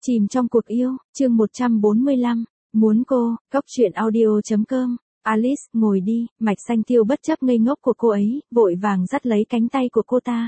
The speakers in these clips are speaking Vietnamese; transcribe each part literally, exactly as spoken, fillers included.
Chìm trong cuộc yêu, chương một trăm bốn mươi lăm, muốn cô, góc truyện audio.com. Alice, ngồi đi, Mạch Xanh Tiêu bất chấp ngây ngốc của cô ấy, vội vàng dắt lấy cánh tay của cô ta.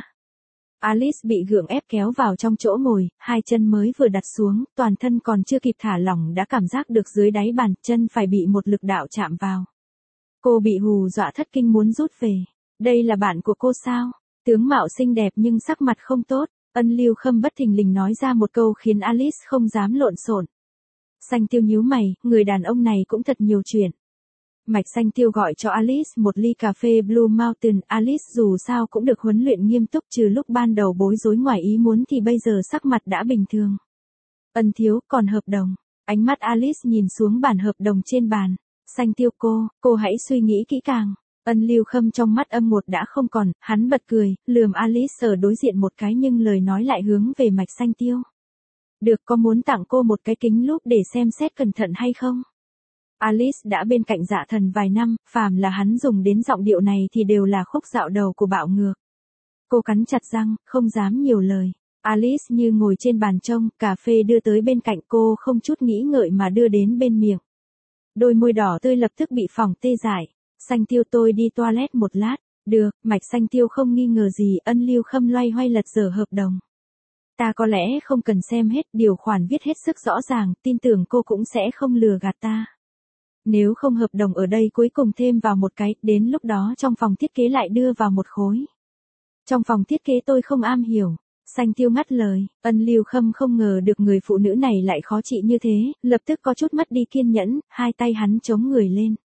Alice bị gượng ép kéo vào trong chỗ ngồi, hai chân mới vừa đặt xuống, toàn thân còn chưa kịp thả lỏng đã cảm giác được dưới đáy bàn chân phải bị một lực đạo chạm vào. Cô bị hù dọa thất kinh muốn rút về. Đây là bạn của cô sao? Tướng mạo xinh đẹp nhưng sắc mặt không tốt. Ân Lưu Khâm bất thình lình nói ra một câu khiến Alice không dám lộn xộn. Xanh Tiêu nhíu mày, người đàn ông này cũng thật nhiều chuyện. Mạch Xanh Tiêu gọi cho Alice một ly cà phê Blue Mountain. Alice dù sao cũng được huấn luyện nghiêm túc, trừ lúc ban đầu bối rối ngoài ý muốn thì bây giờ sắc mặt đã bình thường. Ân thiếu, còn hợp đồng. Ánh mắt Alice nhìn xuống bản hợp đồng trên bàn. Xanh Tiêu cô, cô hãy suy nghĩ kỹ càng. Ân Lưu Khâm trong mắt âm một đã không còn, hắn bật cười, lườm Alice ở đối diện một cái nhưng lời nói lại hướng về Mạch Xanh Tiêu. Được, có muốn tặng cô một cái kính lúp để xem xét cẩn thận hay không? Alice đã bên cạnh Dạ Thần vài năm, phàm là hắn dùng đến giọng điệu này thì đều là khúc dạo đầu của bạo ngược. Cô cắn chặt răng, không dám nhiều lời. Alice như ngồi trên bàn trông, cà phê đưa tới bên cạnh cô không chút nghĩ ngợi mà đưa đến bên miệng. Đôi môi đỏ tươi lập tức bị phỏng tê dại. Xanh Tiêu tôi đi toilet một lát. Được, Mạch Xanh Tiêu không nghi ngờ gì. Ân Lưu Khâm loay hoay lật dở hợp đồng. Ta có lẽ không cần xem hết, điều khoản viết hết sức rõ ràng, tin tưởng cô cũng sẽ không lừa gạt ta. Nếu không hợp đồng ở đây cuối cùng thêm vào một cái, đến lúc đó trong phòng thiết kế lại đưa vào một khối. Trong phòng thiết kế tôi không am hiểu. Xanh Tiêu ngắt lời. Ân Lưu Khâm không ngờ được người phụ nữ này lại khó trị như thế, lập tức có chút mất đi kiên nhẫn, hai tay hắn chống người lên.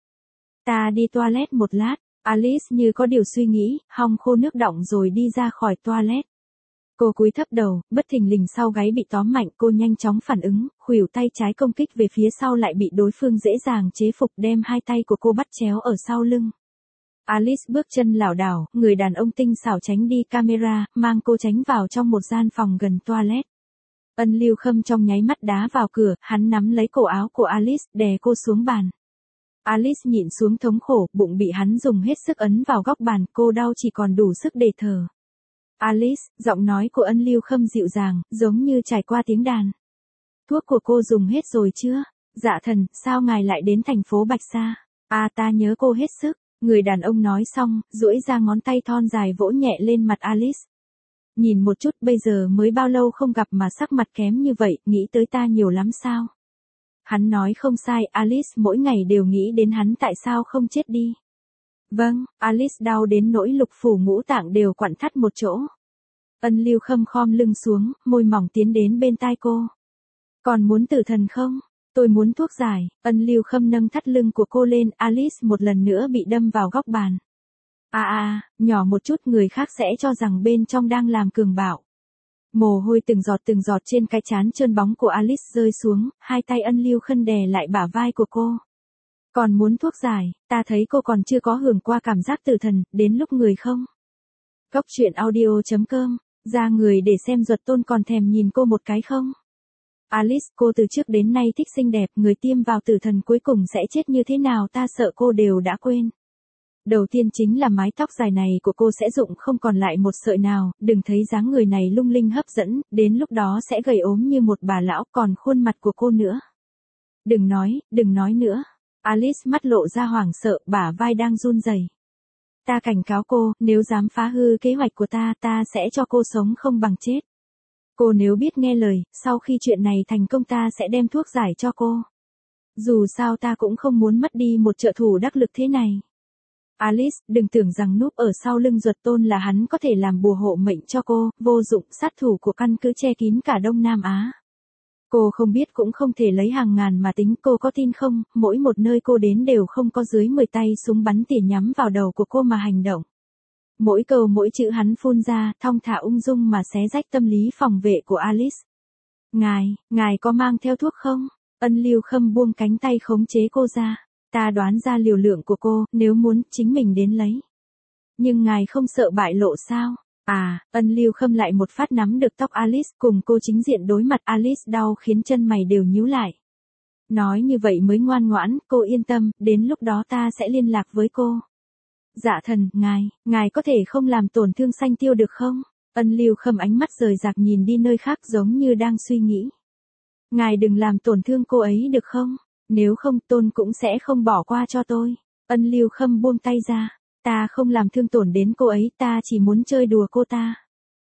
Ta đi toilet một lát. Alice như có điều suy nghĩ, hong khô nước đọng rồi đi ra khỏi toilet. Cô cúi thấp đầu, bất thình lình sau gáy bị tóm mạnh, cô nhanh chóng phản ứng, khuỷu tay trái công kích về phía sau lại bị đối phương dễ dàng chế phục, đem hai tay của cô bắt chéo ở sau lưng. Alice bước chân lảo đảo, người đàn ông tinh xảo tránh đi camera, mang cô tránh vào trong một gian phòng gần toilet. Ân Lưu Khâm trong nháy mắt đá vào cửa, hắn nắm lấy cổ áo của Alice, đè cô xuống bàn. Alice nhịn xuống thống khổ, bụng bị hắn dùng hết sức ấn vào góc bàn, cô đau chỉ còn đủ sức để thở. Alice, giọng nói của Ân Lưu Khâm dịu dàng, giống như trải qua tiếng đàn. Thuốc của cô dùng hết rồi chưa? Dạ Thần, sao ngài lại đến thành phố Bạch Sa? À, ta nhớ cô hết sức. Người đàn ông nói xong, duỗi ra ngón tay thon dài vỗ nhẹ lên mặt Alice. Nhìn một chút, bây giờ mới bao lâu không gặp mà sắc mặt kém như vậy, nghĩ tới ta nhiều lắm sao? Hắn nói không sai, Alice mỗi ngày đều nghĩ đến hắn, tại sao không chết đi. Vâng, Alice đau đến nỗi lục phủ ngũ tạng đều quặn thắt một chỗ. Ân Lưu Khâm khom lưng xuống, môi mỏng tiến đến bên tai cô. Còn muốn tử thần không? Tôi muốn thuốc giải. Ân Lưu Khâm nâng thắt lưng của cô lên, Alice một lần nữa bị đâm vào góc bàn. À à, nhỏ một chút người khác sẽ cho rằng bên trong đang làm cường bạo. Mồ hôi từng giọt từng giọt trên cái trán trơn bóng của Alice rơi xuống, hai tay Ân Lưu Khâm đè lại bả vai của cô. Còn muốn thuốc giải, ta thấy cô còn chưa có hưởng qua cảm giác tử thần, đến lúc người không? Góc truyện audio.com, ra người để xem Duật Tôn còn thèm nhìn cô một cái không? Alice, cô từ trước đến nay thích xinh đẹp, người tiêm vào tử thần cuối cùng sẽ chết như thế nào ta sợ cô đều đã quên. Đầu tiên chính là mái tóc dài này của cô sẽ rụng không còn lại một sợi nào, đừng thấy dáng người này lung linh hấp dẫn, đến lúc đó sẽ gầy ốm như một bà lão, còn khuôn mặt của cô nữa. Đừng nói, đừng nói nữa. Alice mắt lộ ra hoảng sợ, bả vai đang run rẩy. Ta cảnh cáo cô, nếu dám phá hư kế hoạch của ta, ta sẽ cho cô sống không bằng chết. Cô nếu biết nghe lời, sau khi chuyện này thành công ta sẽ đem thuốc giải cho cô. Dù sao ta cũng không muốn mất đi một trợ thủ đắc lực thế này. Alice, đừng tưởng rằng núp ở sau lưng Duật Tôn là hắn có thể làm bùa hộ mệnh cho cô, vô dụng, sát thủ của căn cứ che kín cả Đông Nam Á. Cô không biết cũng không thể lấy hàng ngàn mà tính, cô có tin không, mỗi một nơi cô đến đều không có dưới mười tay súng bắn tỉa nhắm vào đầu của cô mà hành động. Mỗi câu mỗi chữ hắn phun ra, thong thả ung dung mà xé rách tâm lý phòng vệ của Alice. Ngài, ngài có mang theo thuốc không? Ân Lưu Khâm buông cánh tay khống chế cô ra. Ta đoán ra liều lượng của cô, nếu muốn, chính mình đến lấy. Nhưng ngài không sợ bại lộ sao? À, Ân Lưu Khâm lại một phát nắm được tóc Alice, cùng cô chính diện đối mặt. Alice đau khiến chân mày đều nhíu lại. Nói như vậy mới ngoan ngoãn, cô yên tâm, đến lúc đó ta sẽ liên lạc với cô. Dạ Thần, ngài, ngài có thể không làm tổn thương Xanh Tiêu được không? Ân Lưu Khâm ánh mắt rời rạc nhìn đi nơi khác giống như đang suy nghĩ. Ngài đừng làm tổn thương cô ấy được không? Nếu không Tôn cũng sẽ không bỏ qua cho tôi. Ân Lưu Khâm buông tay ra. Ta không làm thương tổn đến cô ấy, ta chỉ muốn chơi đùa cô ta.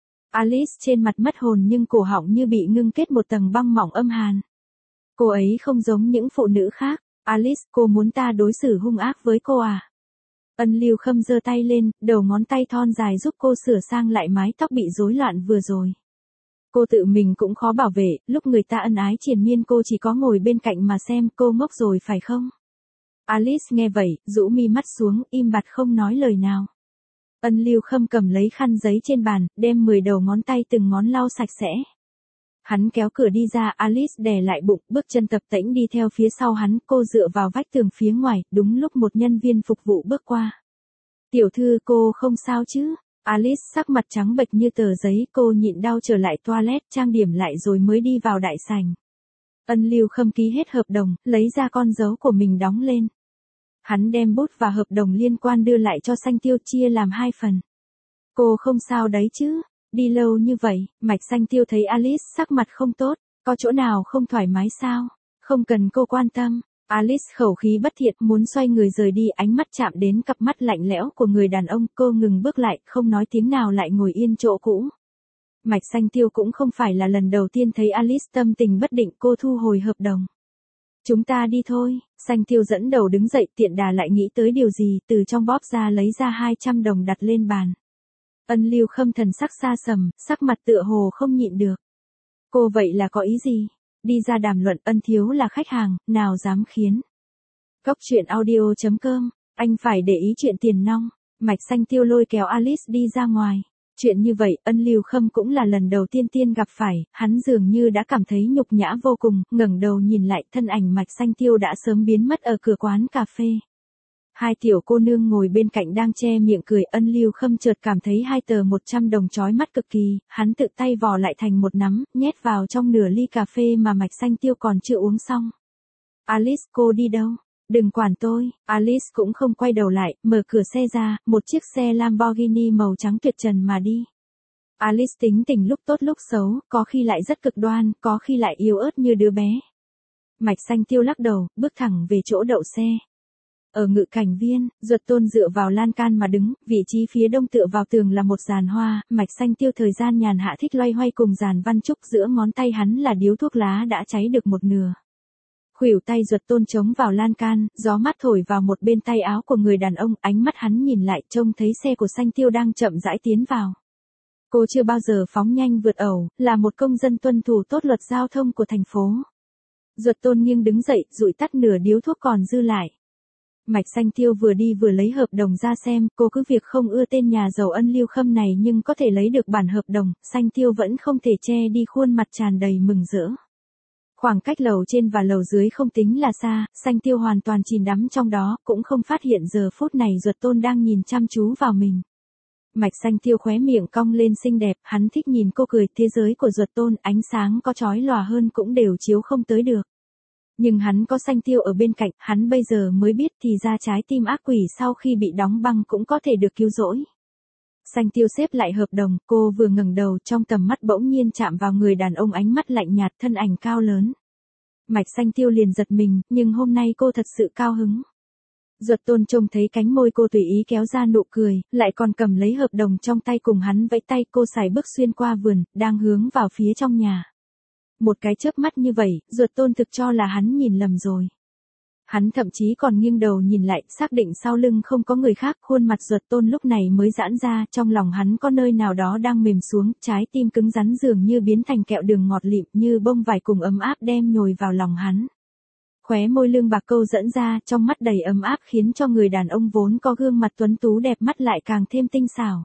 Alice trên mặt mất hồn nhưng cổ họng như bị ngưng kết một tầng băng mỏng âm hàn. Cô ấy không giống những phụ nữ khác. Alice, cô muốn ta đối xử hung ác với cô à? Ân Lưu Khâm giơ tay lên, đầu ngón tay thon dài giúp cô sửa sang lại mái tóc bị rối loạn vừa rồi. Cô tự mình cũng khó bảo vệ, lúc người ta ân ái triền miên cô chỉ có ngồi bên cạnh mà xem, cô ngốc rồi phải không? Alice nghe vậy, rũ mi mắt xuống, im bặt không nói lời nào. Ân Lưu Khâm cầm lấy khăn giấy trên bàn, đem mười đầu ngón tay từng ngón lau sạch sẽ. Hắn kéo cửa đi ra, Alice đè lại bụng, bước chân tập tễnh đi theo phía sau hắn, cô dựa vào vách tường phía ngoài, đúng lúc một nhân viên phục vụ bước qua. Tiểu thư, cô không sao chứ? Alice sắc mặt trắng bệch như tờ giấy, cô nhịn đau trở lại toilet, trang điểm lại rồi mới đi vào đại sảnh. Ân Lưu Khâm ký hết hợp đồng, lấy ra con dấu của mình đóng lên. Hắn đem bút và hợp đồng liên quan đưa lại cho Xanh Tiêu, chia làm hai phần. Cô không sao đấy chứ? Đi lâu như vậy, Mạch Xanh Tiêu thấy Alice sắc mặt không tốt, có chỗ nào không thoải mái sao? Không cần cô quan tâm. Alice khẩu khí bất thiện muốn xoay người rời đi, ánh mắt chạm đến cặp mắt lạnh lẽo của người đàn ông, cô ngừng bước lại, không nói tiếng nào lại ngồi yên chỗ cũ. Mạch Xanh Tiêu cũng không phải là lần đầu tiên thấy Alice tâm tình bất định, cô thu hồi hợp đồng. Chúng ta đi thôi. Xanh Tiêu dẫn đầu đứng dậy, tiện đà lại nghĩ tới điều gì, từ trong bóp ra lấy ra hai trăm đồng đặt lên bàn. Ân Lưu Khâm thần sắc xa sầm, sắc mặt tựa hồ không nhịn được. Cô vậy là có ý gì? Đi ra đàm luận, Ân thiếu là khách hàng, nào dám khiến. Cốc truyện audio chấm com, anh phải để ý chuyện tiền nong. Mạch Xanh Tiêu lôi kéo Alice đi ra ngoài. Chuyện như vậy, Ân Lưu Khâm cũng là lần đầu tiên tiên gặp phải, hắn dường như đã cảm thấy nhục nhã vô cùng, ngẩng đầu nhìn lại, thân ảnh Mạch Xanh Tiêu đã sớm biến mất ở cửa quán cà phê. Hai tiểu cô nương ngồi bên cạnh đang che miệng cười, Ân Lưu Khâm chợt cảm thấy hai tờ một trăm đồng chói mắt cực kỳ, hắn tự tay vò lại thành một nắm, nhét vào trong nửa ly cà phê mà Mạch Xanh Tiêu còn chưa uống xong. Alice, cô đi đâu? Đừng quản tôi. Alice cũng không quay đầu lại, mở cửa xe ra, một chiếc xe Lamborghini màu trắng tuyệt trần mà đi. Alice tính tình lúc tốt lúc xấu, có khi lại rất cực đoan, có khi lại yếu ớt như đứa bé. Mạch Xanh Tiêu lắc đầu, bước thẳng về chỗ đậu xe. Ở ngự cảnh viên, Duật Tôn dựa vào lan can mà đứng, vị trí phía đông tựa vào tường là một giàn hoa, Mạch Xanh Tiêu thời gian nhàn hạ thích loay hoay cùng giàn văn trúc, giữa ngón tay hắn là điếu thuốc lá đã cháy được một nửa. Khuỷu tay Duật Tôn chống vào lan can, gió mát thổi vào một bên tay áo của người đàn ông, ánh mắt hắn nhìn lại, trông thấy xe của Xanh Tiêu đang chậm rãi tiến vào. Cô chưa bao giờ phóng nhanh vượt ẩu, là một công dân tuân thủ tốt luật giao thông của thành phố. Duật Tôn nghiêng đứng dậy, dụi tắt nửa điếu thuốc còn dư lại. Mạch Xanh Tiêu vừa đi vừa lấy hợp đồng ra xem, cô cứ việc không ưa tên nhà giàu Ân Lưu Khâm này nhưng có thể lấy được bản hợp đồng, Xanh Tiêu vẫn không thể che đi khuôn mặt tràn đầy mừng rỡ. Khoảng cách lầu trên và lầu dưới không tính là xa, Xanh Tiêu hoàn toàn chìm đắm trong đó, cũng không phát hiện giờ phút này Duật Tôn đang nhìn chăm chú vào mình. Mạch Xanh Tiêu khóe miệng cong lên xinh đẹp, hắn thích nhìn cô cười, thế giới của Duật Tôn ánh sáng có chói lòa hơn cũng đều chiếu không tới được. Nhưng hắn có Xanh Tiêu ở bên cạnh, hắn bây giờ mới biết thì ra trái tim ác quỷ sau khi bị đóng băng cũng có thể được cứu rỗi. Xanh Tiêu xếp lại hợp đồng, cô vừa ngẩng đầu, trong tầm mắt bỗng nhiên chạm vào người đàn ông, ánh mắt lạnh nhạt, thân ảnh cao lớn. Mạch Xanh Tiêu liền giật mình, nhưng hôm nay cô thật sự cao hứng. Duật Tôn trông thấy cánh môi cô tùy ý kéo ra nụ cười, lại còn cầm lấy hợp đồng trong tay cùng hắn vẫy tay, cô sải bước xuyên qua vườn, đang hướng vào phía trong nhà. Một cái chớp mắt như vậy, Duật Tôn thực cho là hắn nhìn lầm rồi. Hắn thậm chí còn nghiêng đầu nhìn lại, xác định sau lưng không có người khác, khuôn mặt Duật Tôn lúc này mới giãn ra, trong lòng hắn có nơi nào đó đang mềm xuống, trái tim cứng rắn dường như biến thành kẹo đường ngọt lịm, như bông vải cùng ấm áp đem nhồi vào lòng hắn. Khóe môi lương bạc câu dẫn ra, trong mắt đầy ấm áp khiến cho người đàn ông vốn có gương mặt tuấn tú đẹp mắt lại càng thêm tinh xảo.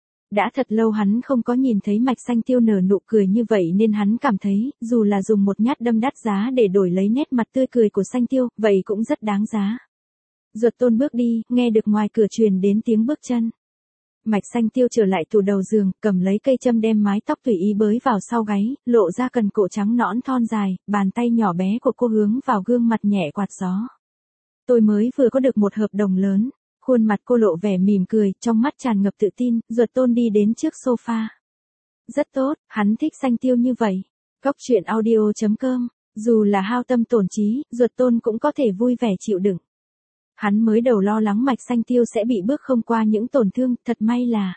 Đã thật lâu hắn không có nhìn thấy Mạch Xanh Tiêu nở nụ cười như vậy nên hắn cảm thấy, dù là dùng một nhát đâm đắt giá để đổi lấy nét mặt tươi cười của Xanh Tiêu, vậy cũng rất đáng giá. Duật Tôn bước đi, nghe được ngoài cửa truyền đến tiếng bước chân. Mạch Xanh Tiêu trở lại tủ đầu giường, cầm lấy cây châm đem mái tóc tùy ý bới vào sau gáy, lộ ra cần cổ trắng nõn thon dài, bàn tay nhỏ bé của cô hướng vào gương mặt nhẹ quạt gió. Tôi mới vừa có được một hợp đồng lớn. Khuôn mặt cô lộ vẻ mỉm cười, trong mắt tràn ngập tự tin, Duật Tôn đi đến trước sofa. Rất tốt, hắn thích Xanh Tiêu như vậy. Cốc truyện audio chấm com Dù là hao tâm tổn trí, Duật Tôn cũng có thể vui vẻ chịu đựng. Hắn mới đầu lo lắng Mạch Xanh Tiêu sẽ bị bước không qua những tổn thương, thật may là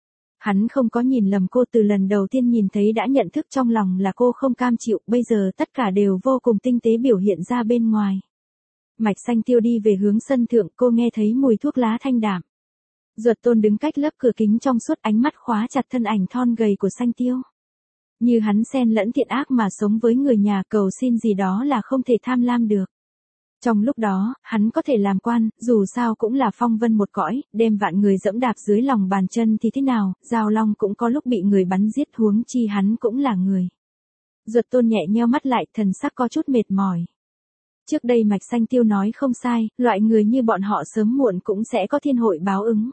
hắn không có nhìn lầm cô, từ lần đầu tiên nhìn thấy đã nhận thức trong lòng là cô không cam chịu, bây giờ tất cả đều vô cùng tinh tế biểu hiện ra bên ngoài. Mạch Xanh Tiêu đi về hướng sân thượng, cô nghe thấy mùi thuốc lá thanh đạm. Duật Tôn đứng cách lớp cửa kính trong suốt, ánh mắt khóa chặt thân ảnh thon gầy của Xanh Tiêu. Như hắn xen lẫn thiện ác mà sống với người nhà, cầu xin gì đó là không thể tham lam được. Trong lúc đó, hắn có thể làm quan, dù sao cũng là phong vân một cõi, đem vạn người dẫm đạp dưới lòng bàn chân thì thế nào, Giao Long cũng có lúc bị người bắn giết, huống chi hắn cũng là người. Duật Tôn nhẹ nheo mắt lại, thần sắc có chút mệt mỏi. Trước đây Mạch Xanh Tiêu nói không sai, loại người như bọn họ sớm muộn cũng sẽ có thiên hội báo ứng.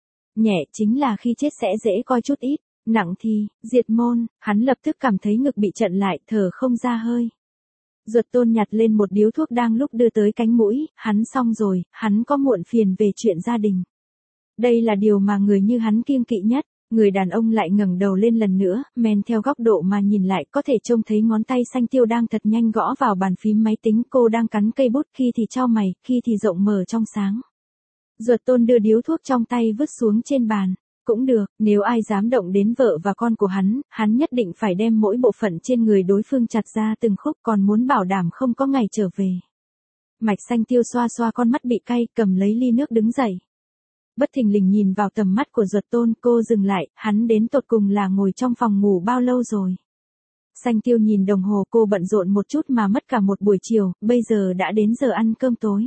Nhẹ chính là khi chết sẽ dễ coi chút ít, nặng thì, diệt môn, hắn lập tức cảm thấy ngực bị chặn lại, thở không ra hơi. Duật Tôn nhặt lên một điếu thuốc đang lúc đưa tới cánh mũi, hắn xong rồi, hắn có muộn phiền về chuyện gia đình. Đây là điều mà người như hắn kiêng kỵ nhất. Người đàn ông lại ngẩng đầu lên lần nữa, men theo góc độ mà nhìn lại có thể trông thấy ngón tay Xanh Tiêu đang thật nhanh gõ vào bàn phím máy tính, cô đang cắn cây bút, khi thì chau mày, khi thì rộng mở trong sáng. Duật Tôn đưa điếu thuốc trong tay vứt xuống trên bàn. Cũng được, nếu ai dám động đến vợ và con của hắn, hắn nhất định phải đem mỗi bộ phận trên người đối phương chặt ra từng khúc, còn muốn bảo đảm không có ngày trở về. Mạch Xanh Tiêu xoa xoa con mắt bị cay, cầm lấy ly nước đứng dậy. Bất thình lình nhìn vào tầm mắt của Duật Tôn, cô dừng lại, hắn đến tột cùng là ngồi trong phòng ngủ bao lâu rồi. Xanh Tiêu nhìn đồng hồ, cô bận rộn một chút mà mất cả một buổi chiều, bây giờ đã đến giờ ăn cơm tối.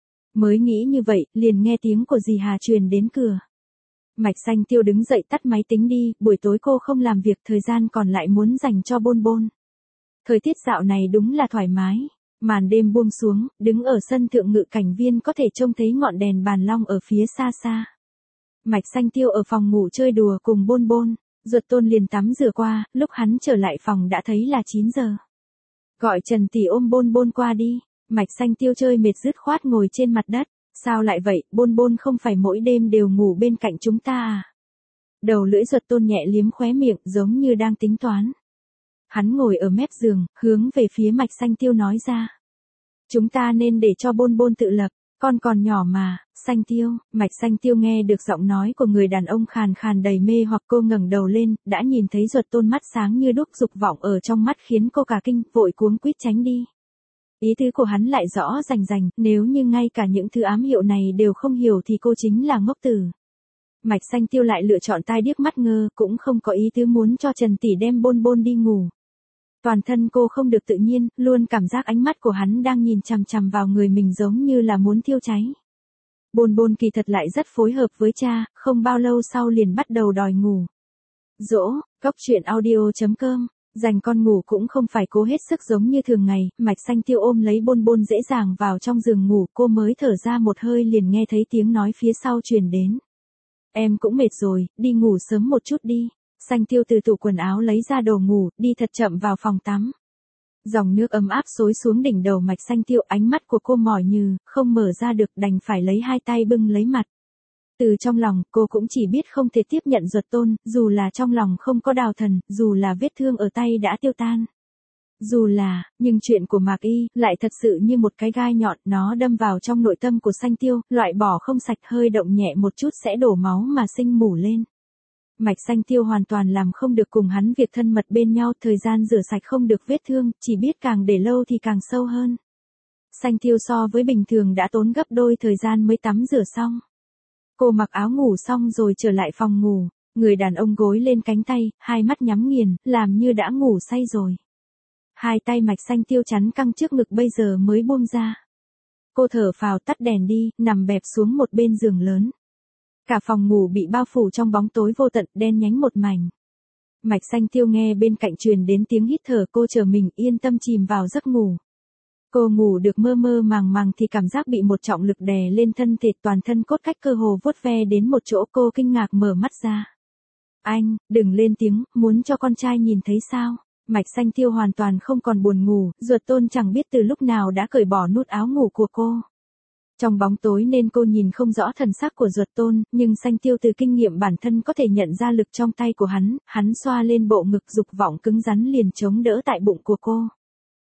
Mới nghĩ như vậy, liền nghe tiếng của dì Hà truyền đến cửa. Mạch Xanh Tiêu đứng dậy tắt máy tính đi, buổi tối cô không làm việc, thời gian còn lại muốn dành cho Bôn Bôn. Thời tiết dạo này đúng là thoải mái. Màn đêm buông xuống, đứng ở sân thượng ngự cảnh viên có thể trông thấy ngọn đèn bàn long ở phía xa xa. Mạch Xanh Tiêu ở phòng ngủ chơi đùa cùng Bôn Bôn, Duật Tôn liền tắm rửa qua, lúc hắn trở lại phòng đã thấy là chín giờ. Gọi Trần tỷ ôm Bôn Bôn qua đi, Mạch Xanh Tiêu chơi mệt dứt khoát ngồi trên mặt đất. Sao lại vậy, Bôn Bôn không phải mỗi đêm đều ngủ bên cạnh chúng ta à? Đầu lưỡi Duật Tôn nhẹ liếm khóe miệng, giống như đang tính toán. Hắn ngồi ở mép giường, hướng về phía Mạch Xanh Tiêu nói ra. Chúng ta nên để cho Bôn Bôn tự lập, con còn nhỏ mà. Xanh Tiêu, Mạch Xanh Tiêu nghe được giọng nói của người đàn ông khàn khàn đầy mê hoặc, cô ngẩng đầu lên, đã nhìn thấy Duật Tôn mắt sáng như đuốc, dục vọng ở trong mắt khiến cô cả kinh, vội cuống quýt tránh đi. Ý tứ của hắn lại rõ rành rành, nếu như ngay cả những thứ ám hiệu này đều không hiểu thì cô chính là ngốc tử. Mạch Xanh Tiêu lại lựa chọn tai điếc mắt ngơ, cũng không có ý tứ muốn cho Trần tỷ đem Bôn Bôn đi ngủ. Toàn thân cô không được tự nhiên, luôn cảm giác ánh mắt của hắn đang nhìn chằm chằm vào người mình giống như là muốn thiêu cháy. Bôn Bôn kỳ thật lại rất phối hợp với cha, không bao lâu sau liền bắt đầu đòi ngủ. Dỗ, Cóc Truyện Audio chấm com. Dành con ngủ cũng không phải cố hết sức giống như thường ngày, Mạch Xanh Tiêu ôm lấy Bôn Bôn dễ dàng vào trong giường ngủ, cô mới thở ra một hơi liền nghe thấy tiếng nói phía sau truyền đến. Em cũng mệt rồi, đi ngủ sớm một chút đi. Xanh Tiêu từ tủ quần áo lấy ra đồ ngủ, đi thật chậm vào phòng tắm. Dòng nước ấm áp xối xuống đỉnh đầu Mạch Xanh Tiêu, ánh mắt của cô mỏi nhừ, không mở ra được, đành phải lấy hai tay bưng lấy mặt. Từ trong lòng, cô cũng chỉ biết không thể tiếp nhận Duật Tôn, dù là trong lòng không có đào thần, dù là vết thương ở tay đã tiêu tan. Dù là, nhưng chuyện của Mạc Y, lại thật sự như một cái gai nhọn, nó đâm vào trong nội tâm của Xanh Tiêu, loại bỏ không sạch, hơi động nhẹ một chút sẽ đổ máu mà sinh mủ lên. Mạch Xanh Tiêu hoàn toàn làm không được cùng hắn việc thân mật bên nhau, thời gian rửa sạch không được vết thương, chỉ biết càng để lâu thì càng sâu hơn. Xanh Tiêu so với bình thường đã tốn gấp đôi thời gian mới tắm rửa xong. Cô mặc áo ngủ xong rồi trở lại phòng ngủ, người đàn ông gối lên cánh tay, hai mắt nhắm nghiền, làm như đã ngủ say rồi. Hai tay Mạch Xanh Tiêu chắn căng trước ngực bây giờ mới buông ra. Cô thở phào tắt đèn đi, nằm bẹp xuống một bên giường lớn. Cả phòng ngủ bị bao phủ trong bóng tối vô tận, đen nhánh một mảnh. Mạch Xanh Tiêu nghe bên cạnh truyền đến tiếng hít thở, cô chờ mình yên tâm chìm vào giấc ngủ. Cô ngủ được mơ mơ màng màng thì cảm giác bị một trọng lực đè lên thân thể, toàn thân cốt cách cơ hồ vuốt ve đến một chỗ, cô kinh ngạc mở mắt ra. Anh, đừng lên tiếng, muốn cho con trai nhìn thấy sao? Mạch Xanh Tiêu hoàn toàn không còn buồn ngủ, Duật Tôn chẳng biết từ lúc nào đã cởi bỏ nút áo ngủ của cô. Trong bóng tối nên cô nhìn không rõ thần sắc của Duật Tôn, nhưng Xanh Tiêu từ kinh nghiệm bản thân có thể nhận ra lực trong tay của hắn, hắn xoa lên bộ ngực, dục vọng cứng rắn liền chống đỡ tại bụng của cô.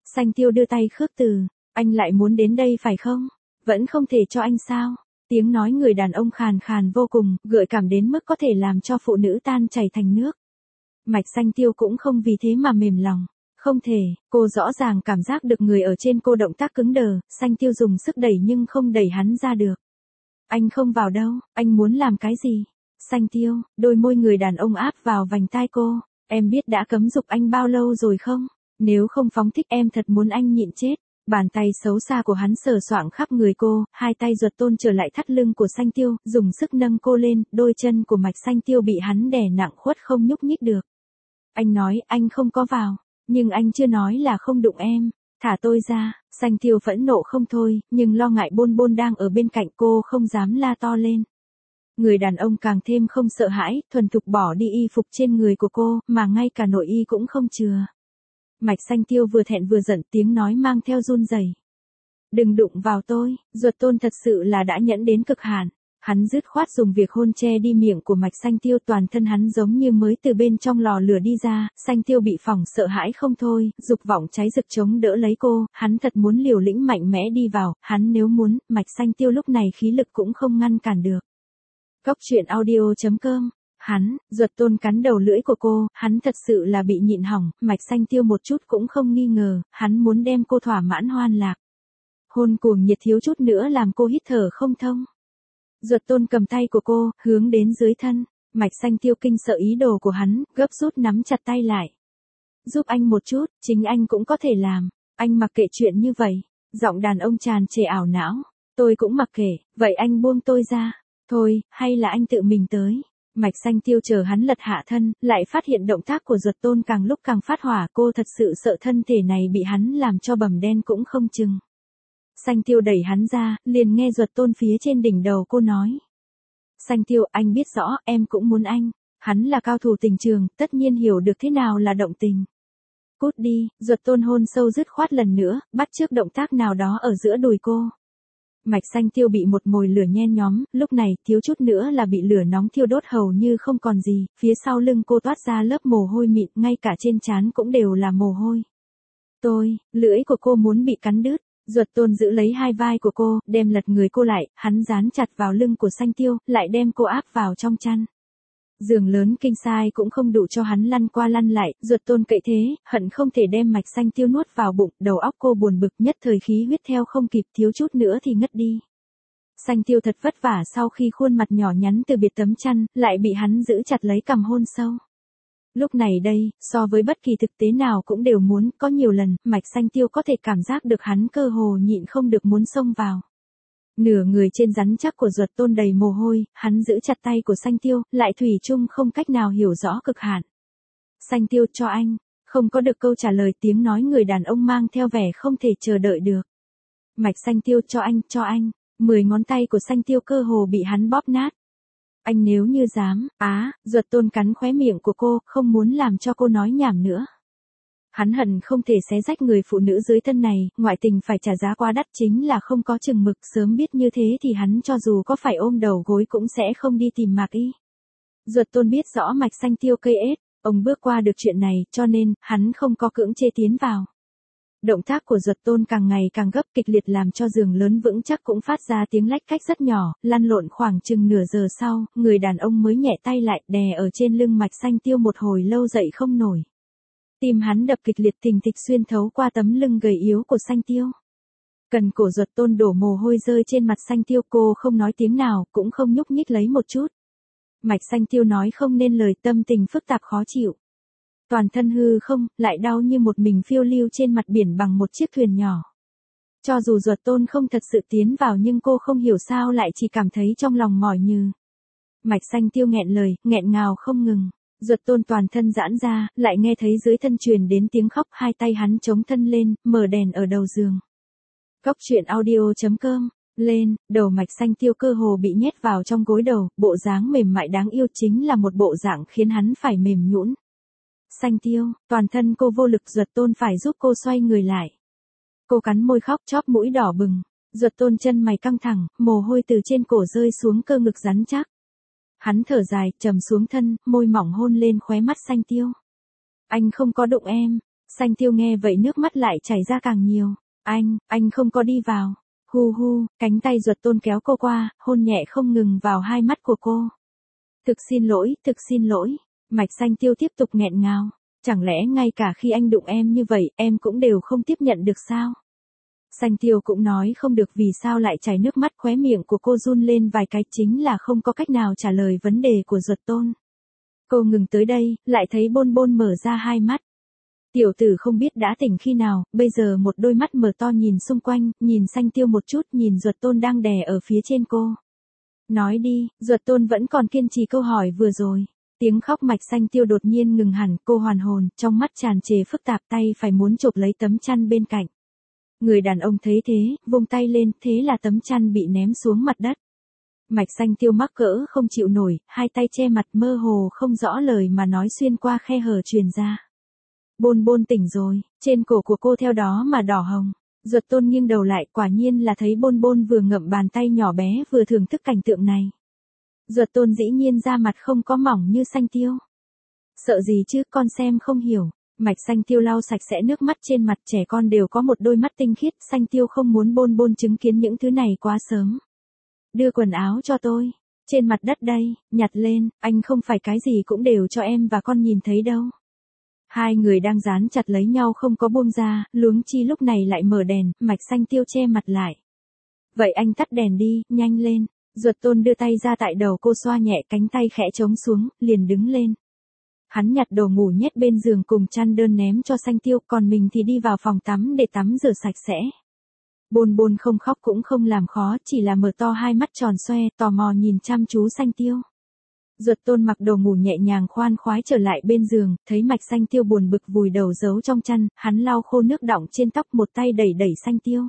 Xanh Tiêu đưa tay khước từ, anh lại muốn đến đây phải không? Vẫn không thể cho anh sao? Tiếng nói người đàn ông khàn khàn vô cùng, gợi cảm đến mức có thể làm cho phụ nữ tan chảy thành nước. Mạch Xanh Tiêu cũng không vì thế mà mềm lòng. Không thể, cô rõ ràng cảm giác được người ở trên cô động tác cứng đờ, Xanh Tiêu dùng sức đẩy nhưng không đẩy hắn ra được. Anh không vào đâu, anh muốn làm cái gì? Xanh Tiêu, đôi môi người đàn ông áp vào vành tai cô, em biết đã cấm dục anh bao lâu rồi không? Nếu không phóng thích em thật muốn anh nhịn chết. Bàn tay xấu xa của hắn sờ soạng khắp người cô, hai tay Duật Tôn trở lại thắt lưng của Xanh Tiêu, dùng sức nâng cô lên, đôi chân của Mạch Xanh Tiêu bị hắn đè nặng khuất không nhúc nhích được. Anh nói anh không có vào, nhưng anh chưa nói là không đụng em, thả tôi ra. Xanh Tiêu phẫn nộ không thôi, nhưng lo ngại Bôn Bôn đang ở bên cạnh cô không dám la to lên. Người đàn ông càng thêm không sợ hãi, thuần thục bỏ đi y phục trên người của cô, mà ngay cả nội y cũng không chừa. Mạch Xanh Tiêu vừa thẹn vừa giận, tiếng nói mang theo run rẩy. Đừng đụng vào tôi, Duật Tôn thật sự là đã nhẫn đến cực hạn. Hắn dứt khoát dùng việc hôn che đi miệng của Mạch Xanh Tiêu, toàn thân hắn giống như mới từ bên trong lò lửa đi ra. Xanh Tiêu bị phỏng sợ hãi không thôi, dục vọng cháy rực chống đỡ lấy cô, hắn thật muốn liều lĩnh mạnh mẽ đi vào, hắn nếu muốn, Mạch Xanh Tiêu lúc này khí lực cũng không ngăn cản được. Cốc truyện audio chấm com. Hắn, Duật Tôn cắn đầu lưỡi của cô, hắn thật sự là bị nhịn hỏng, Mạch Xanh Tiêu một chút cũng không nghi ngờ, hắn muốn đem cô thỏa mãn hoan lạc. Hôn cuồng nhiệt thiếu chút nữa làm cô hít thở không thông. Duật Tôn cầm tay của cô, hướng đến dưới thân, Mạch Xanh Tiêu kinh sợ ý đồ của hắn, gấp rút nắm chặt tay lại. Giúp anh một chút, chính anh cũng có thể làm, anh mặc kệ chuyện như vậy. Giọng đàn ông tràn trề ảo não, tôi cũng mặc kệ, vậy anh buông tôi ra, thôi, hay là anh tự mình tới. Mạch Xanh Tiêu chờ hắn lật hạ thân, lại phát hiện động tác của Duật Tôn càng lúc càng phát hỏa, cô thật sự sợ thân thể này bị hắn làm cho bầm đen cũng không chừng. Xanh Tiêu đẩy hắn ra, liền nghe Duật Tôn phía trên đỉnh đầu cô nói. Xanh Tiêu, anh biết rõ, em cũng muốn anh. Hắn là cao thủ tình trường, tất nhiên hiểu được thế nào là động tình. Cút đi, Duật Tôn hôn sâu dứt khoát lần nữa, bắt chước động tác nào đó ở giữa đùi cô. Mạch Xanh Tiêu bị một mồi lửa nhen nhóm, lúc này thiếu chút nữa là bị lửa nóng thiêu đốt hầu như không còn gì, phía sau lưng cô toát ra lớp mồ hôi mịn, ngay cả trên trán cũng đều là mồ hôi. Tôi, lưỡi của cô muốn bị cắn đứt. Duật Tôn giữ lấy hai vai của cô, đem lật người cô lại, hắn dán chặt vào lưng của Xanh Tiêu, lại đem cô áp vào trong chăn. Giường lớn king size cũng không đủ cho hắn lăn qua lăn lại, Duật Tôn cậy thế, hận không thể đem Mạch Xanh Tiêu nuốt vào bụng, đầu óc cô buồn bực, nhất thời khí huyết theo không kịp, thiếu chút nữa thì ngất đi. Xanh Tiêu thật vất vả sau khi khuôn mặt nhỏ nhắn từ biệt tấm chăn, lại bị hắn giữ chặt lấy cằm hôn sâu. Lúc này đây, so với bất kỳ thực tế nào cũng đều muốn, có nhiều lần, Mạch Xanh Tiêu có thể cảm giác được hắn cơ hồ nhịn không được muốn xông vào. Nửa người trên rắn chắc của Duật Tôn đầy mồ hôi, hắn giữ chặt tay của Xanh Tiêu, lại thủy chung không cách nào hiểu rõ cực hạn. Xanh Tiêu, cho anh, không có được câu trả lời, tiếng nói người đàn ông mang theo vẻ không thể chờ đợi được. Mạch Xanh Tiêu, cho anh, cho anh, mười ngón tay của Xanh Tiêu cơ hồ bị hắn bóp nát. Anh nếu như dám, á, Duật Tôn cắn khóe miệng của cô, không muốn làm cho cô nói nhảm nữa. Hắn hận không thể xé rách người phụ nữ dưới thân này, ngoại tình phải trả giá quá đắt chính là không có chừng mực, sớm biết như thế thì hắn cho dù có phải ôm đầu gối cũng sẽ không đi tìm Mạc Y. Duật Tôn biết rõ Mạch Xanh Tiêu cây ết, ông bước qua được chuyện này, cho nên, hắn không có cưỡng chê tiến vào. Động tác của Duật Tôn càng ngày càng gấp, kịch liệt làm cho giường lớn vững chắc cũng phát ra tiếng lách cách rất nhỏ, lăn lộn khoảng chừng nửa giờ sau, người đàn ông mới nhẹ tay lại, đè ở trên lưng Mạch Xanh Tiêu một hồi lâu dậy không nổi. Tim hắn đập kịch liệt, thình thịch xuyên thấu qua tấm lưng gầy yếu của Xanh Tiêu. Cần cổ Duật Tôn đổ mồ hôi rơi trên mặt Xanh Tiêu, cô không nói tiếng nào, cũng không nhúc nhích lấy một chút. Mạch Xanh Tiêu nói không nên lời, tâm tình phức tạp khó chịu. Toàn thân hư không, lại đau như một mình phiêu lưu trên mặt biển bằng một chiếc thuyền nhỏ. Cho dù Duật Tôn không thật sự tiến vào nhưng cô không hiểu sao lại chỉ cảm thấy trong lòng mỏi như. Mạch Xanh Tiêu nghẹn lời, nghẹn ngào không ngừng. Duật Tôn toàn thân giãn ra, lại nghe thấy dưới thân truyền đến tiếng khóc, hai tay hắn chống thân lên, mở đèn ở đầu giường. Cốc truyện audio chấm com, lên, đầu Mạch Xanh Tiêu cơ hồ bị nhét vào trong gối đầu, bộ dáng mềm mại đáng yêu chính là một bộ dạng khiến hắn phải mềm nhũn. Xanh Tiêu, toàn thân cô vô lực, Duật Tôn phải giúp cô xoay người lại. Cô cắn môi khóc, chóp mũi đỏ bừng. Duật Tôn chân mày căng thẳng, mồ hôi từ trên cổ rơi xuống cơ ngực rắn chắc. Hắn thở dài, trầm xuống thân, môi mỏng hôn lên khóe mắt Xanh Tiêu. Anh không có đụng em. Xanh Tiêu nghe vậy nước mắt lại chảy ra càng nhiều. Anh, anh không có đi vào. Hu hu, cánh tay Duật Tôn kéo cô qua, hôn nhẹ không ngừng vào hai mắt của cô. Thực xin lỗi, thực xin lỗi. Mạch Xanh Tiêu tiếp tục nghẹn ngào. Chẳng lẽ ngay cả khi anh đụng em như vậy, em cũng đều không tiếp nhận được sao? Xanh Tiêu cũng nói không được vì sao lại chảy nước mắt, khóe miệng của cô run lên vài cái, chính là không có cách nào trả lời vấn đề của Duật Tôn. Cô ngừng tới đây, lại thấy Bôn Bôn mở ra hai mắt. Tiểu tử không biết đã tỉnh khi nào, bây giờ một đôi mắt mở to nhìn xung quanh, nhìn Xanh Tiêu một chút, nhìn Duật Tôn đang đè ở phía trên cô. Nói đi, Duật Tôn vẫn còn kiên trì câu hỏi vừa rồi. Tiếng khóc Mạch Xanh Tiêu đột nhiên ngừng hẳn, cô hoàn hồn, trong mắt tràn trề phức tạp, tay phải muốn chộp lấy tấm chăn bên cạnh. Người đàn ông thấy thế, vung tay lên, thế là tấm chăn bị ném xuống mặt đất. Mạch Xanh Tiêu mắc cỡ không chịu nổi, hai tay che mặt, mơ hồ không rõ lời mà nói xuyên qua khe hở truyền ra. Bôn Bôn tỉnh rồi, trên cổ của cô theo đó mà đỏ hồng. Duật Tôn nghiêng đầu lại, quả nhiên là thấy Bôn Bôn vừa ngậm bàn tay nhỏ bé vừa thưởng thức cảnh tượng này. Duật Tôn dĩ nhiên da mặt không có mỏng như Xanh Tiêu. Sợ gì chứ, con xem không hiểu. Mạch Xanh Tiêu lau sạch sẽ nước mắt trên mặt, trẻ con đều có một đôi mắt tinh khiết, Xanh Tiêu không muốn Bôn Bôn chứng kiến những thứ này quá sớm. Đưa quần áo cho tôi. Trên mặt đất đây, nhặt lên, anh không phải cái gì cũng đều cho em và con nhìn thấy đâu. Hai người đang dán chặt lấy nhau không có buông ra, Luống Chi lúc này lại mở đèn, Mạch Xanh Tiêu che mặt lại. Vậy anh tắt đèn đi, nhanh lên. Duật Tôn đưa tay ra tại đầu cô xoa nhẹ, cánh tay khẽ trống xuống, liền đứng lên. Hắn nhặt đồ ngủ nhét bên giường cùng chăn đơn ném cho Xanh Tiêu, còn mình thì đi vào phòng tắm để tắm rửa sạch sẽ. Bôn Bôn không khóc cũng không làm khó, chỉ là mở to hai mắt tròn xoe, tò mò nhìn chăm chú Xanh Tiêu. Duật Tôn mặc đồ ngủ nhẹ nhàng khoan khoái trở lại bên giường, thấy Mạch Xanh Tiêu buồn bực vùi đầu giấu trong chăn, hắn lau khô nước đọng trên tóc, một tay đẩy đẩy Xanh Tiêu.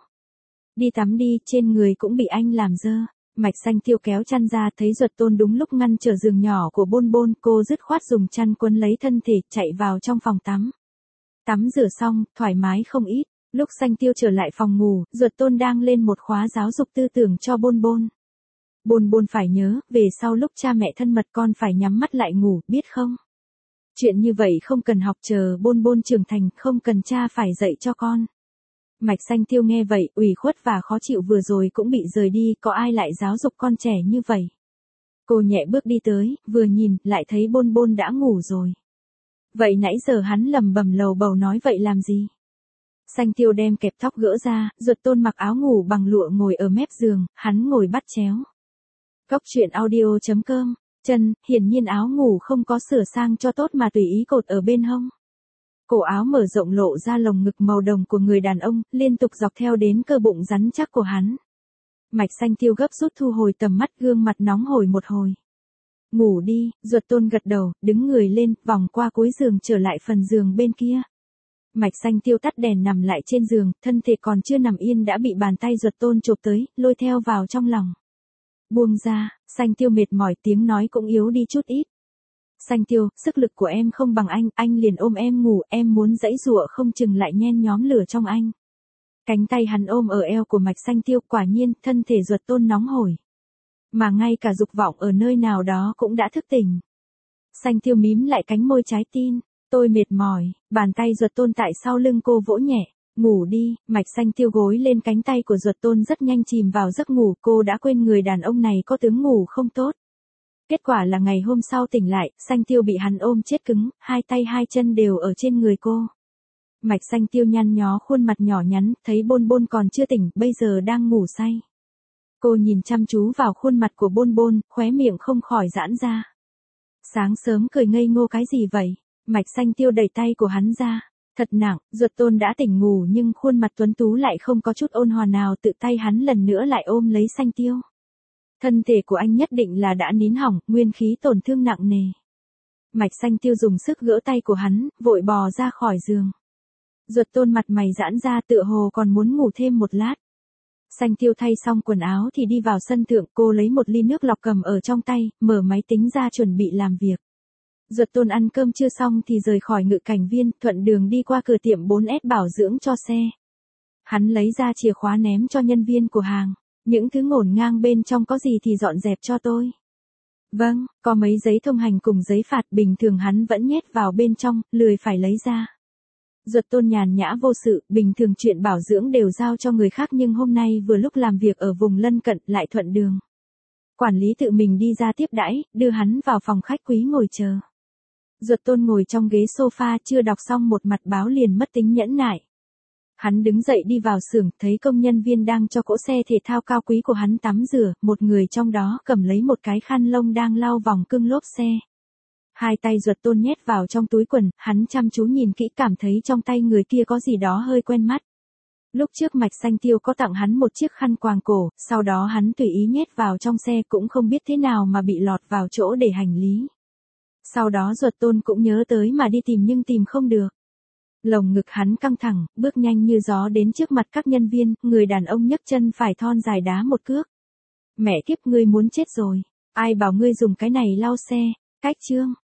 Đi tắm đi, trên người cũng bị anh làm dơ. Mạch Xanh Tiêu kéo chăn ra, thấy Duật Tôn đúng lúc ngăn trở giường nhỏ của Bôn Bôn, cô dứt khoát dùng chăn quấn lấy thân thể, chạy vào trong phòng tắm. Tắm rửa xong, thoải mái không ít. Lúc Xanh Tiêu trở lại phòng ngủ, Duật Tôn đang lên một khóa giáo dục tư tưởng cho Bôn Bôn. Bôn Bôn phải nhớ, về sau lúc cha mẹ thân mật con phải nhắm mắt lại ngủ, biết không? Chuyện như vậy không cần học chờ Bôn Bôn trưởng thành, không cần cha phải dạy cho con. Mạch Xanh Tiêu nghe vậy, ủy khuất và khó chịu vừa rồi cũng bị rời đi, có ai lại giáo dục con trẻ như vậy? Cô nhẹ bước đi tới, vừa nhìn, lại thấy Bôn Bôn đã ngủ rồi. Vậy nãy giờ hắn lầm bầm lầu bầu nói vậy làm gì? Xanh Tiêu đem kẹp tóc gỡ ra, Duật Tôn mặc áo ngủ bằng lụa ngồi ở mép giường, hắn ngồi bắt chéo. Góc truyện audio chấm com, chân, hiển nhiên áo ngủ không có sửa sang cho tốt mà tùy ý cột ở bên hông. Cổ áo mở rộng lộ ra lồng ngực màu đồng của người đàn ông, liên tục dọc theo đến cơ bụng rắn chắc của hắn. Mạch Xanh Tiêu gấp rút thu hồi tầm mắt, gương mặt nóng hổi một hồi. Ngủ đi, Duật Tôn gật đầu, đứng người lên, vòng qua cuối giường trở lại phần giường bên kia. Mạch Xanh Tiêu tắt đèn nằm lại trên giường, thân thể còn chưa nằm yên đã bị bàn tay Duật Tôn chộp tới, lôi theo vào trong lòng. Buông ra, Xanh Tiêu mệt mỏi, tiếng nói cũng yếu đi chút ít. Xanh Tiêu, sức lực của em không bằng anh, anh liền ôm em ngủ, em muốn giãy giụa không chừng lại nhen nhóm lửa trong anh. Cánh tay hắn ôm ở eo của Mạch Xanh Tiêu, quả nhiên, thân thể Duật Tôn nóng hổi. Mà ngay cả dục vọng ở nơi nào đó cũng đã thức tỉnh. Xanh Tiêu mím lại cánh môi trái tin, tôi mệt mỏi, bàn tay Duật Tôn tại sau lưng cô vỗ nhẹ. Ngủ đi, Mạch Xanh Tiêu gối lên cánh tay của Duật Tôn rất nhanh chìm vào giấc ngủ, cô đã quên người đàn ông này có tướng ngủ không tốt. Kết quả là ngày hôm sau tỉnh lại, Xanh Tiêu bị hắn ôm chết cứng, hai tay hai chân đều ở trên người cô. Mạch Xanh Tiêu nhăn nhó khuôn mặt nhỏ nhắn, thấy Bôn Bôn còn chưa tỉnh, bây giờ đang ngủ say. Cô nhìn chăm chú vào khuôn mặt của Bôn Bôn, khóe miệng không khỏi giãn ra. Sáng sớm cười ngây ngô cái gì vậy? Mạch Xanh Tiêu đẩy tay của hắn ra. Thật nặng, Duật Tôn đã tỉnh ngủ nhưng khuôn mặt tuấn tú lại không có chút ôn hòa nào, tự tay hắn lần nữa lại ôm lấy Xanh Tiêu. Thân thể của anh nhất định là đã nín hỏng, nguyên khí tổn thương nặng nề. Mạch Xanh Tiêu dùng sức gỡ tay của hắn, vội bò ra khỏi giường. Duật Tôn mặt mày giãn ra, tựa hồ còn muốn ngủ thêm một lát. Xanh Tiêu thay xong quần áo thì đi vào sân thượng, cô lấy một ly nước lọc cầm ở trong tay, mở máy tính ra chuẩn bị làm việc. Duật Tôn ăn cơm chưa xong thì rời khỏi Ngự Cảnh Viên, thuận đường đi qua cửa tiệm bốn S bảo dưỡng cho xe. Hắn lấy ra chìa khóa ném cho nhân viên của hàng. Những thứ ngổn ngang bên trong có gì thì dọn dẹp cho tôi. Vâng, có mấy giấy thông hành cùng giấy phạt bình thường hắn vẫn nhét vào bên trong, lười phải lấy ra. Duật Tôn nhàn nhã vô sự, bình thường chuyện bảo dưỡng đều giao cho người khác nhưng hôm nay vừa lúc làm việc ở vùng lân cận lại thuận đường. Quản lý tự mình đi ra tiếp đãi, đưa hắn vào phòng khách quý ngồi chờ. Duật Tôn ngồi trong ghế sofa chưa đọc xong một mặt báo liền mất tính nhẫn nại. Hắn đứng dậy đi vào xưởng, thấy công nhân viên đang cho cỗ xe thể thao cao quý của hắn tắm rửa, một người trong đó cầm lấy một cái khăn lông đang lau vòng cưng lốp xe. Hai tay Duật Tôn nhét vào trong túi quần, hắn chăm chú nhìn kỹ cảm thấy trong tay người kia có gì đó hơi quen mắt. Lúc trước Mạch Xanh Tiêu có tặng hắn một chiếc khăn quàng cổ, sau đó hắn tùy ý nhét vào trong xe cũng không biết thế nào mà bị lọt vào chỗ để hành lý. Sau đó Duật Tôn cũng nhớ tới mà đi tìm nhưng tìm không được. Lồng ngực hắn căng thẳng, bước nhanh như gió đến trước mặt các nhân viên, người đàn ông nhấc chân phải thon dài đá một cước. Mẹ kiếp, ngươi muốn chết rồi, ai bảo ngươi dùng cái này lau xe, cách chương.